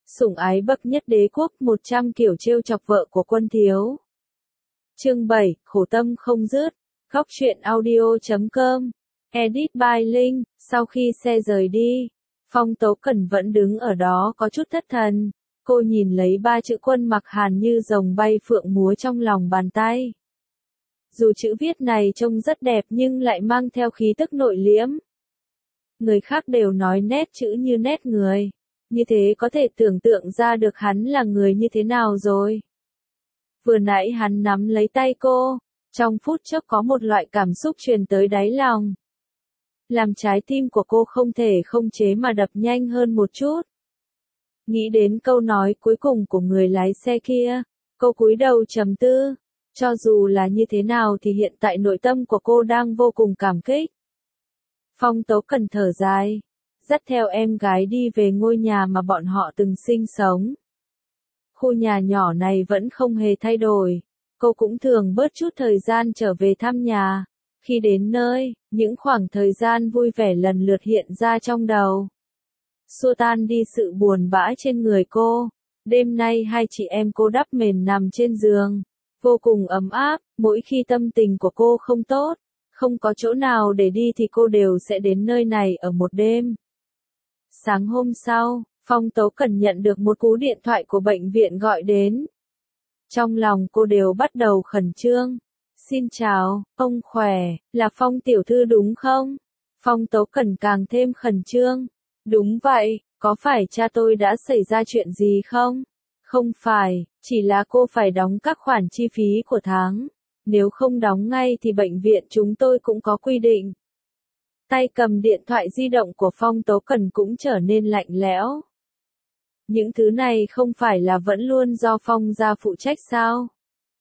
Sủng ái bậc nhất đế quốc, 100 kiểu trêu chọc vợ của quân thiếu. Chương 7, khổ tâm không dứt. Góc truyện audio.com. Edit by Linh. Sau khi xe rời đi, Phong Tố Cẩn vẫn đứng ở đó có chút thất thần. Cô nhìn lấy 3 chữ Quân Mặc Hàn như rồng bay phượng múa trong lòng bàn tay. Dù chữ viết này trông rất đẹp nhưng lại mang theo khí tức nội liễm. Người khác đều nói nét chữ như nét người. Như thế có thể tưởng tượng ra được hắn là người như thế nào rồi. Vừa nãy hắn nắm lấy tay cô, trong phút chốc có một loại cảm xúc truyền tới đáy lòng. Làm trái tim của cô không thể không chế mà đập nhanh hơn một chút. Nghĩ đến câu nói cuối cùng của người lái xe kia, cô cúi đầu trầm tư. Cho dù là như thế nào thì hiện tại nội tâm của cô đang vô cùng cảm kích. Phong Tố Cẩn thở dài, dắt theo em gái đi về ngôi nhà mà bọn họ từng sinh sống. Khu nhà nhỏ này vẫn không hề thay đổi, cô cũng thường bớt chút thời gian trở về thăm nhà. Khi đến nơi, những khoảng thời gian vui vẻ lần lượt hiện ra trong đầu. Xua tan đi sự buồn bã trên người cô. Đêm nay hai chị em cô đắp mền nằm trên giường, vô cùng ấm áp. Mỗi khi tâm tình của cô không tốt, không có chỗ nào để đi thì cô đều sẽ đến nơi này ở một đêm. Sáng hôm sau, Phong Tố Cẩn nhận được một cú điện thoại của bệnh viện gọi đến. Trong lòng cô đều bắt đầu khẩn trương. Xin chào, ông khỏe, là Phong tiểu thư đúng không? Phong Tố Cẩn càng thêm khẩn trương. Đúng vậy, có phải cha tôi đã xảy ra chuyện gì không? Không phải, chỉ là cô phải đóng các khoản chi phí của tháng. Nếu không đóng ngay thì bệnh viện chúng tôi cũng có quy định. Tay cầm điện thoại di động của Phong Tố Cẩn cũng trở nên lạnh lẽo. Những thứ này không phải là vẫn luôn do Phong gia phụ trách sao?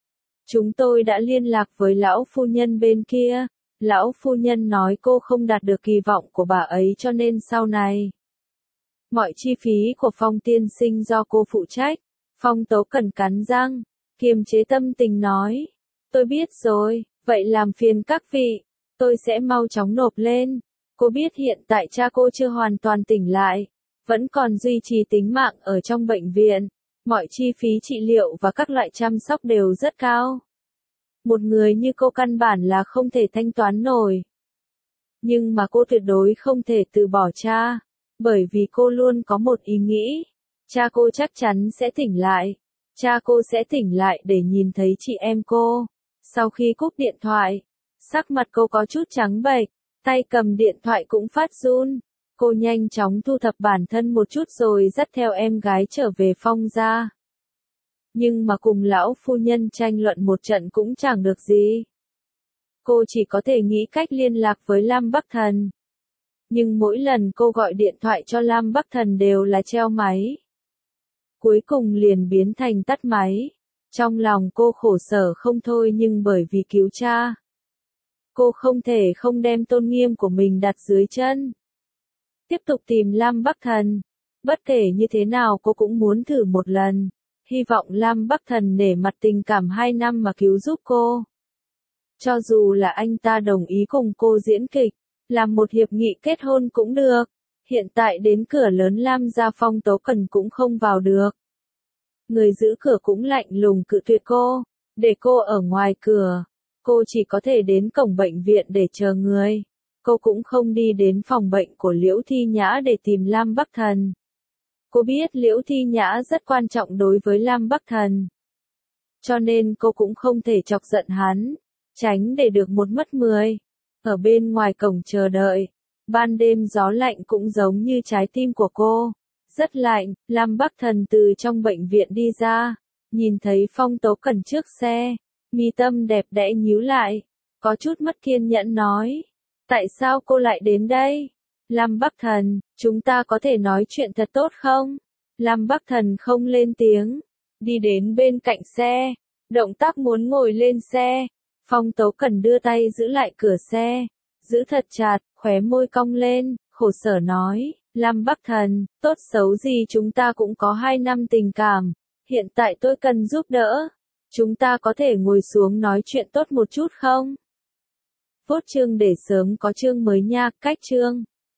Chúng tôi đã liên lạc với lão phu nhân bên kia. Lão phu nhân nói cô không đạt được kỳ vọng của bà ấy cho nên sau này mọi chi phí của Phong tiên sinh do cô phụ trách. Phong Tố Cẩn cắn răng, kiềm chế tâm tình nói. Tôi biết rồi, vậy làm phiền các vị, tôi sẽ mau chóng nộp lên. Cô biết hiện tại cha cô chưa hoàn toàn tỉnh lại, vẫn còn duy trì tính mạng ở trong bệnh viện. Mọi chi phí trị liệu và các loại chăm sóc đều rất cao. Một người như cô căn bản là không thể thanh toán nổi. Nhưng mà cô tuyệt đối không thể từ bỏ cha, bởi vì cô luôn có một ý nghĩ. Cha cô chắc chắn sẽ tỉnh lại. Cha cô sẽ tỉnh lại để nhìn thấy chị em cô. Sau khi cúp điện thoại, sắc mặt cô có chút trắng bệch, tay cầm điện thoại cũng phát run. Cô nhanh chóng thu thập bản thân một chút rồi dắt theo em gái trở về Phong gia. Nhưng mà cùng lão phu nhân tranh luận một trận cũng chẳng được gì. Cô chỉ có thể nghĩ cách liên lạc với Lam Bắc Thần. Nhưng mỗi lần cô gọi điện thoại cho Lam Bắc Thần đều là treo máy. Cuối cùng liền biến thành tắt máy. Trong lòng cô khổ sở không thôi nhưng bởi vì cứu cha, cô không thể không đem tôn nghiêm của mình đặt dưới chân. Tiếp tục tìm Lam Bắc Thần. Bất kể như thế nào cô cũng muốn thử một lần. Hy vọng Lam Bắc Thần nể mặt tình cảm 2 năm mà cứu giúp cô. Cho dù là anh ta đồng ý cùng cô diễn kịch, làm một hiệp nghị kết hôn cũng được. Hiện tại đến cửa lớn Lam gia Phong Tố Cẩn cũng không vào được. Người giữ cửa cũng lạnh lùng cự tuyệt cô, để cô ở ngoài cửa. Cô chỉ có thể đến cổng bệnh viện để chờ người. Cô cũng không đi đến phòng bệnh của Liễu Thi Nhã để tìm Lam Bắc Thần. Cô biết Liễu Thi Nhã rất quan trọng đối với Lam Bắc Thần. Cho nên cô cũng không thể chọc giận hắn, tránh để được một mất 10. Ở bên ngoài cổng chờ đợi, ban đêm gió lạnh cũng giống như trái tim của cô. Rất lạnh. Lam Bắc Thần từ trong bệnh viện đi ra, nhìn thấy Phong Tố Cẩn trước xe, mi tâm đẹp đẽ nhíu lại, có chút mất kiên nhẫn nói. Tại sao cô lại đến đây? Lam Bắc Thần, chúng ta có thể nói chuyện thật tốt không? Lam Bắc Thần không lên tiếng, đi đến bên cạnh xe, động tác muốn ngồi lên xe. Phong Tố Cẩn đưa tay giữ lại cửa xe, giữ thật chặt, khóe môi cong lên, khổ sở nói. Lam Bắc Thần, tốt xấu gì chúng ta cũng có 2 năm tình cảm, hiện tại tôi cần giúp đỡ. Chúng ta có thể ngồi xuống nói chuyện tốt một chút không? Phốt chương để sớm có chương mới nha, cách chương.